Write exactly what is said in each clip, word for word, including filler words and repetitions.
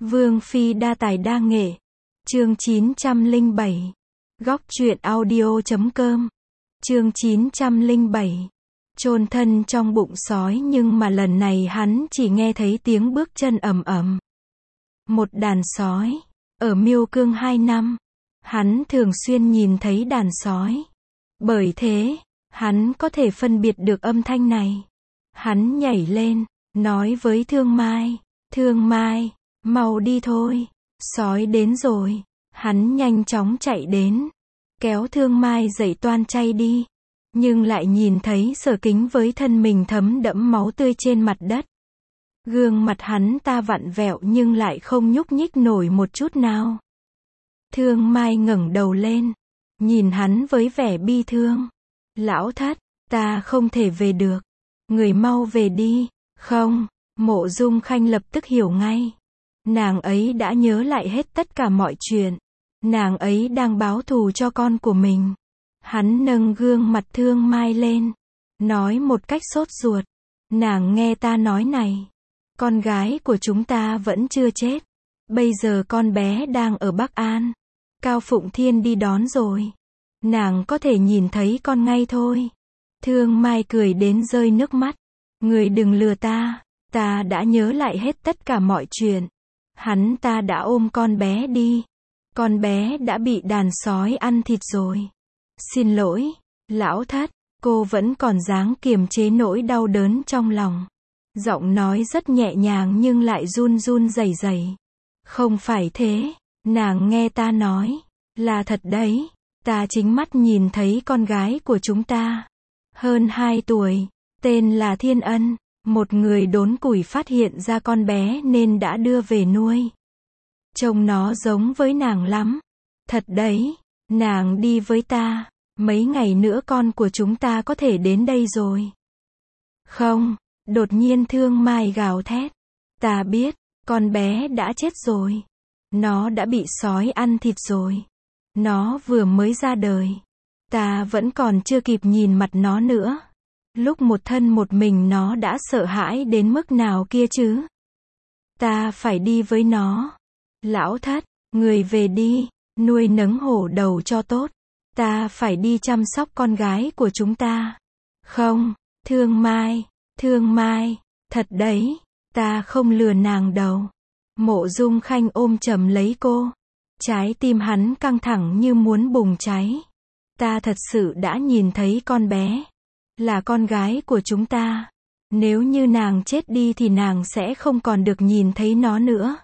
Vương Phi đa tài đa nghệ. Chương chín trăm lẻ bảy. Góc truyện audio chấm com. Chương chín trăm lẻ bảy. Chôn thân trong bụng sói, nhưng mà lần này hắn chỉ nghe thấy tiếng bước chân ầm ầm. Một đàn sói. Ở Miêu Cương hai năm, hắn thường xuyên nhìn thấy đàn sói. Bởi thế, hắn có thể phân biệt được âm thanh này. Hắn nhảy lên, nói với Thương Mai, Thương Mai, mau đi thôi, sói đến rồi. Hắn nhanh chóng chạy đến, kéo Thương Mai dậy toan chay đi. Nhưng lại nhìn thấy Sở Kính với thân mình thấm đẫm máu tươi trên mặt đất. Gương mặt hắn ta vặn vẹo nhưng lại không nhúc nhích nổi một chút nào. Thương Mai ngẩng đầu lên, nhìn hắn với vẻ bi thương. Lão thất, ta không thể về được. Người mau về đi. Không, Mộ Dung Khanh lập tức hiểu ngay. Nàng ấy đã nhớ lại hết tất cả mọi chuyện. Nàng ấy đang báo thù cho con của mình. Hắn nâng gương mặt Thương Mai lên, nói một cách sốt ruột. Nàng nghe ta nói này. Con gái của chúng ta vẫn chưa chết. Bây giờ con bé đang ở Bắc An. Cao Phụng Thiên đi đón rồi. Nàng có thể nhìn thấy con ngay thôi. Thương Mai cười đến rơi nước mắt. Người đừng lừa ta. Ta đã nhớ lại hết tất cả mọi chuyện. Hắn ta đã ôm con bé đi. Con bé đã bị đàn sói ăn thịt rồi. Xin lỗi, lão thất. Cô vẫn còn dáng kiềm chế nỗi đau đớn trong lòng. Giọng nói rất nhẹ nhàng nhưng lại run run rẩy rẩy. Không phải thế, nàng nghe ta nói. Là thật đấy, ta chính mắt nhìn thấy con gái của chúng ta. Hơn hai tuổi, tên là Thiên Ân. Một người đốn củi phát hiện ra con bé nên đã đưa về nuôi. Trông nó giống với nàng lắm. Thật đấy, nàng đi với ta. Mấy ngày nữa con của chúng ta có thể đến đây rồi. Không, đột nhiên Thương Mai gào thét. Ta biết, con bé đã chết rồi. Nó đã bị sói ăn thịt rồi. Nó vừa mới ra đời. Ta vẫn còn chưa kịp nhìn mặt nó nữa. Lúc một thân một mình nó đã sợ hãi đến mức nào kia chứ. Ta phải đi với nó. Lão thất, người về đi, nuôi nấng hổ đầu cho tốt. Ta phải đi chăm sóc con gái của chúng ta. Không, Thương Mai, Thương Mai, thật đấy, ta không lừa nàng đâu. Mộ Dung Khanh ôm chầm lấy cô. Trái tim hắn căng thẳng như muốn bùng cháy. Ta thật sự đã nhìn thấy con bé. Là con gái của chúng ta. Nếu như nàng chết đi thì nàng sẽ không còn được nhìn thấy nó nữa.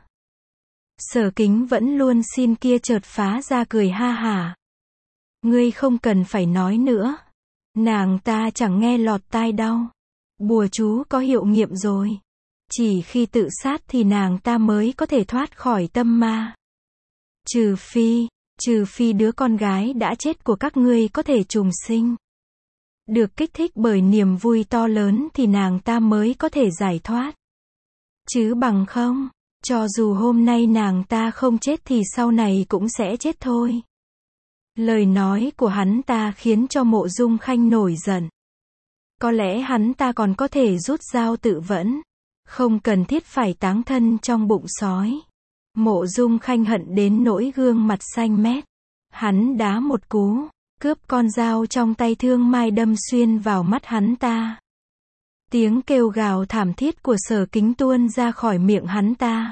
Sở Kính vẫn luôn xin kia chợt phá ra cười ha hả. Ngươi không cần phải nói nữa. Nàng ta chẳng nghe lọt tai đâu. Bùa chú có hiệu nghiệm rồi. Chỉ khi tự sát thì nàng ta mới có thể thoát khỏi tâm ma. Trừ phi, trừ phi đứa con gái đã chết của các ngươi có thể trùng sinh. Được kích thích bởi niềm vui to lớn thì nàng ta mới có thể giải thoát. Chứ bằng không, cho dù hôm nay nàng ta không chết thì sau này cũng sẽ chết thôi. Lời nói của hắn ta khiến cho Mộ Dung Khanh nổi giận. Có lẽ hắn ta còn có thể rút dao tự vẫn. Không cần thiết phải táng thân trong bụng sói. Mộ Dung Khanh hận đến nỗi gương mặt xanh mét. Hắn đá một cú, cướp con dao trong tay Thương Mai đâm xuyên vào mắt hắn ta. Tiếng kêu gào thảm thiết của Sở Kính tuôn ra khỏi miệng hắn ta.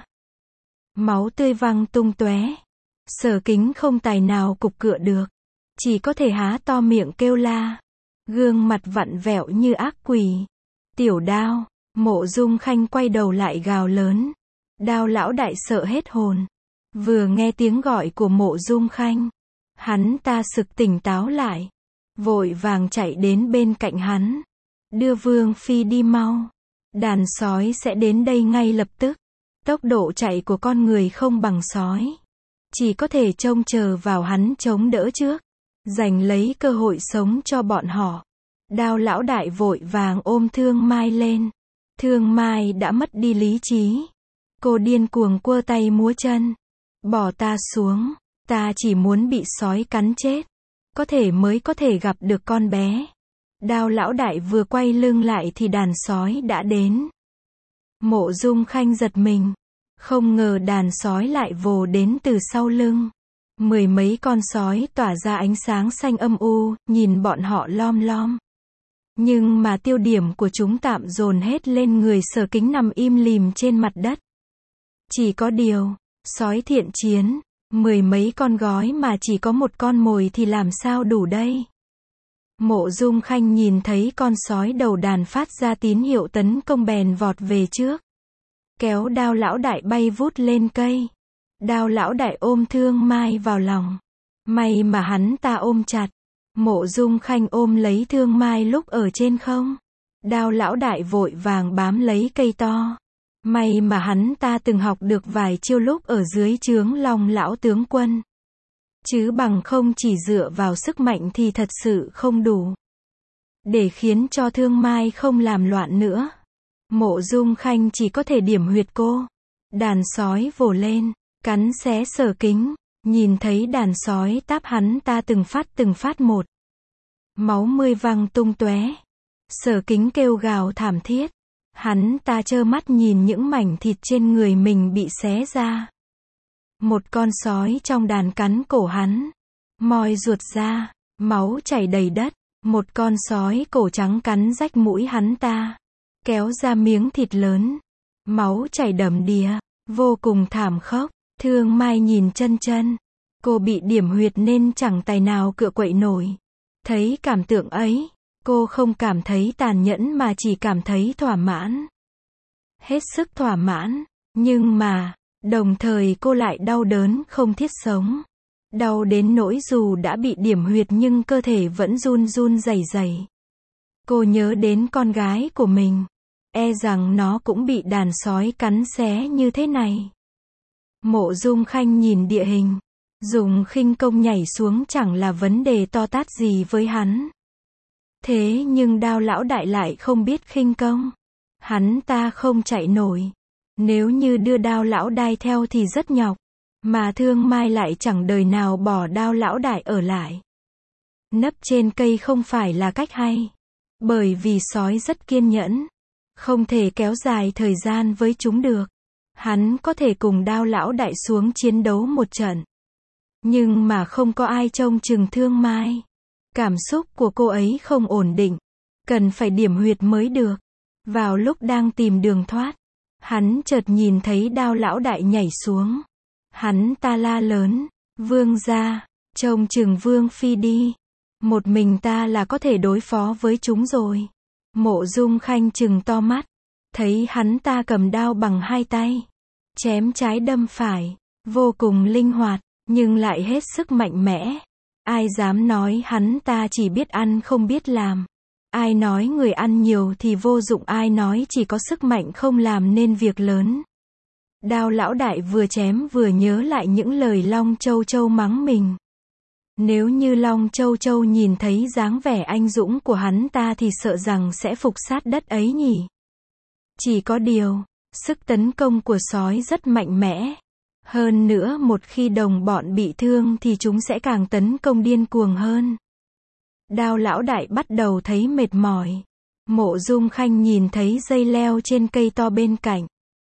Máu tươi văng tung tóe. Sở Kính không tài nào cục cựa được. Chỉ có thể há to miệng kêu la. Gương mặt vặn vẹo như ác quỷ. Tiểu Đao. Mộ Dung Khanh quay đầu lại gào lớn. Đao lão đại sợ hết hồn. Vừa nghe tiếng gọi của Mộ Dung Khanh, hắn ta sực tỉnh táo lại. Vội vàng chạy đến bên cạnh hắn. Đưa Vương Phi đi mau. Đàn sói sẽ đến đây ngay lập tức. Tốc độ chạy của con người không bằng sói. Chỉ có thể trông chờ vào hắn chống đỡ trước. Giành lấy cơ hội sống cho bọn họ. Đao lão đại vội vàng ôm Thương Mai lên. Thương Mai đã mất đi lý trí. Cô điên cuồng quơ tay múa chân. Bỏ ta xuống. Ta chỉ muốn bị sói cắn chết. Có thể mới có thể gặp được con bé. Đao lão đại vừa quay lưng lại thì đàn sói đã đến. Mộ Dung Khanh giật mình. Không ngờ đàn sói lại vồ đến từ sau lưng. Mười mấy con sói tỏa ra ánh sáng xanh âm u, nhìn bọn họ lom lom. Nhưng mà tiêu điểm của chúng tạm dồn hết lên người Sở Kính nằm im lìm trên mặt đất. Chỉ có điều, sói thiện chiến, mười mấy con gói mà chỉ có một con mồi thì làm sao đủ đây? Mộ Dung Khanh nhìn thấy con sói đầu đàn phát ra tín hiệu tấn công bèn vọt về trước. Kéo Đao lão đại bay vút lên cây. Đao lão đại ôm Thương Mai vào lòng. May mà hắn ta ôm chặt. Mộ Dung Khanh ôm lấy Thương Mai lúc ở trên không. Đao lão đại vội vàng bám lấy cây to. May mà hắn ta từng học được vài chiêu lúc ở dưới trướng Long lão tướng quân. Chứ bằng không chỉ dựa vào sức mạnh thì thật sự không đủ. Để khiến cho Thương Mai không làm loạn nữa, Mộ Dung Khanh chỉ có thể điểm huyệt cô. Đàn sói vồ lên, cắn xé Sở Kính, nhìn thấy đàn sói táp hắn ta từng phát từng phát một. Máu mươi văng tung tóe. Sở Kính kêu gào thảm thiết. Hắn ta trơ mắt nhìn những mảnh thịt trên người mình bị xé ra. Một con sói trong đàn cắn cổ hắn, moi ruột ra, máu chảy đầy đất. Một con sói cổ trắng cắn rách mũi hắn ta, kéo ra miếng thịt lớn, máu chảy đầm đìa, vô cùng thảm khốc. Thương Mai nhìn chân chân, cô bị điểm huyệt nên chẳng tài nào cựa quậy nổi. Thấy cảm tượng ấy, cô không cảm thấy tàn nhẫn mà chỉ cảm thấy thỏa mãn. Hết sức thỏa mãn, nhưng mà, đồng thời cô lại đau đớn không thiết sống. Đau đến nỗi dù đã bị điểm huyệt nhưng cơ thể vẫn run run rẩy rẩy. Cô nhớ đến con gái của mình, e rằng nó cũng bị đàn sói cắn xé như thế này. Mộ Dung Khanh nhìn địa hình, dùng khinh công nhảy xuống chẳng là vấn đề to tát gì với hắn. Thế nhưng Đao lão đại lại không biết khinh công. Hắn ta không chạy nổi. Nếu như đưa Đao lão đại theo thì rất nhọc. Mà Thương Mai lại chẳng đời nào bỏ Đao lão đại ở lại. Nấp trên cây không phải là cách hay. Bởi vì sói rất kiên nhẫn. Không thể kéo dài thời gian với chúng được. Hắn có thể cùng Đao lão đại xuống chiến đấu một trận. Nhưng mà không có ai trông chừng Thương Mai. Cảm xúc của cô ấy không ổn định. Cần phải điểm huyệt mới được. Vào lúc đang tìm đường thoát, hắn chợt nhìn thấy Đao lão đại nhảy xuống. Hắn ta la lớn, Vương gia, trông chừng Vương phi đi. Một mình ta là có thể đối phó với chúng rồi. Mộ Dung Khanh trừng to mắt. Thấy hắn ta cầm đao bằng hai tay. Chém trái đâm phải. Vô cùng linh hoạt, nhưng lại hết sức mạnh mẽ. Ai dám nói hắn ta chỉ biết ăn không biết làm. Ai nói người ăn nhiều thì vô dụng, ai nói chỉ có sức mạnh không làm nên việc lớn. Đao lão đại vừa chém vừa nhớ lại những lời Long Châu Châu mắng mình. Nếu như Long Châu Châu nhìn thấy dáng vẻ anh dũng của hắn ta thì sợ rằng sẽ phục sát đất ấy nhỉ. Chỉ có điều, sức tấn công của sói rất mạnh mẽ. Hơn nữa một khi đồng bọn bị thương thì chúng sẽ càng tấn công điên cuồng hơn. Đao lão đại bắt đầu thấy mệt mỏi. Mộ Dung Khanh nhìn thấy dây leo trên cây to bên cạnh.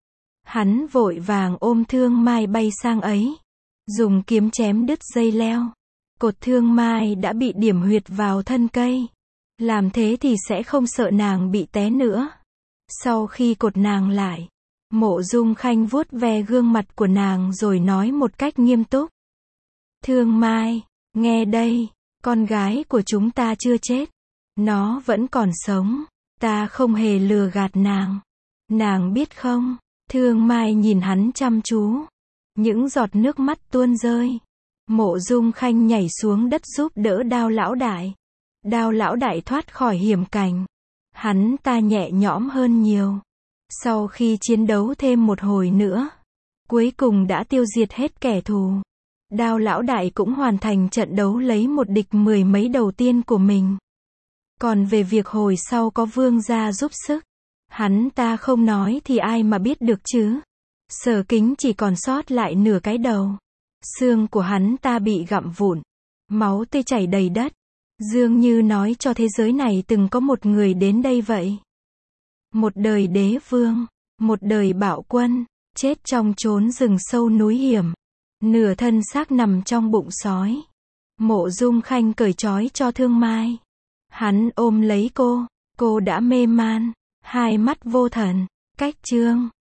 Hắn vội vàng ôm Thương Mai bay sang ấy. Dùng kiếm chém đứt dây leo. Cột Thương Mai đã bị điểm huyệt vào thân cây. Làm thế thì sẽ không sợ nàng bị té nữa. Sau khi cột nàng lại, Mộ Dung Khanh vuốt ve gương mặt của nàng rồi nói một cách nghiêm túc. Thương Mai, nghe đây, con gái của chúng ta chưa chết. Nó vẫn còn sống. Ta không hề lừa gạt nàng. Nàng biết không? Thương Mai nhìn hắn chăm chú. Những giọt nước mắt tuôn rơi. Mộ Dung Khanh nhảy xuống đất giúp đỡ Đao lão đại. Đao lão đại thoát khỏi hiểm cảnh. Hắn ta nhẹ nhõm hơn nhiều. Sau khi chiến đấu thêm một hồi nữa, cuối cùng đã tiêu diệt hết kẻ thù. Đao lão đại cũng hoàn thành trận đấu lấy một địch mười mấy đầu tiên của mình. Còn về việc hồi sau có Vương gia giúp sức, hắn ta không nói thì ai mà biết được chứ. Sở Kính chỉ còn sót lại nửa cái đầu. Xương của hắn ta bị gặm vụn. Máu tươi chảy đầy đất. Dường như nói cho thế giới này từng có một người đến đây vậy. Một đời đế vương. Một đời bạo quân. chết trong chốn rừng sâu núi hiểm, nửa thân xác nằm trong bụng sói. Mộ Dung Khanh cởi trói cho Thương Mai. Hắn ôm lấy cô, cô đã mê man, hai mắt vô thần. Cách chương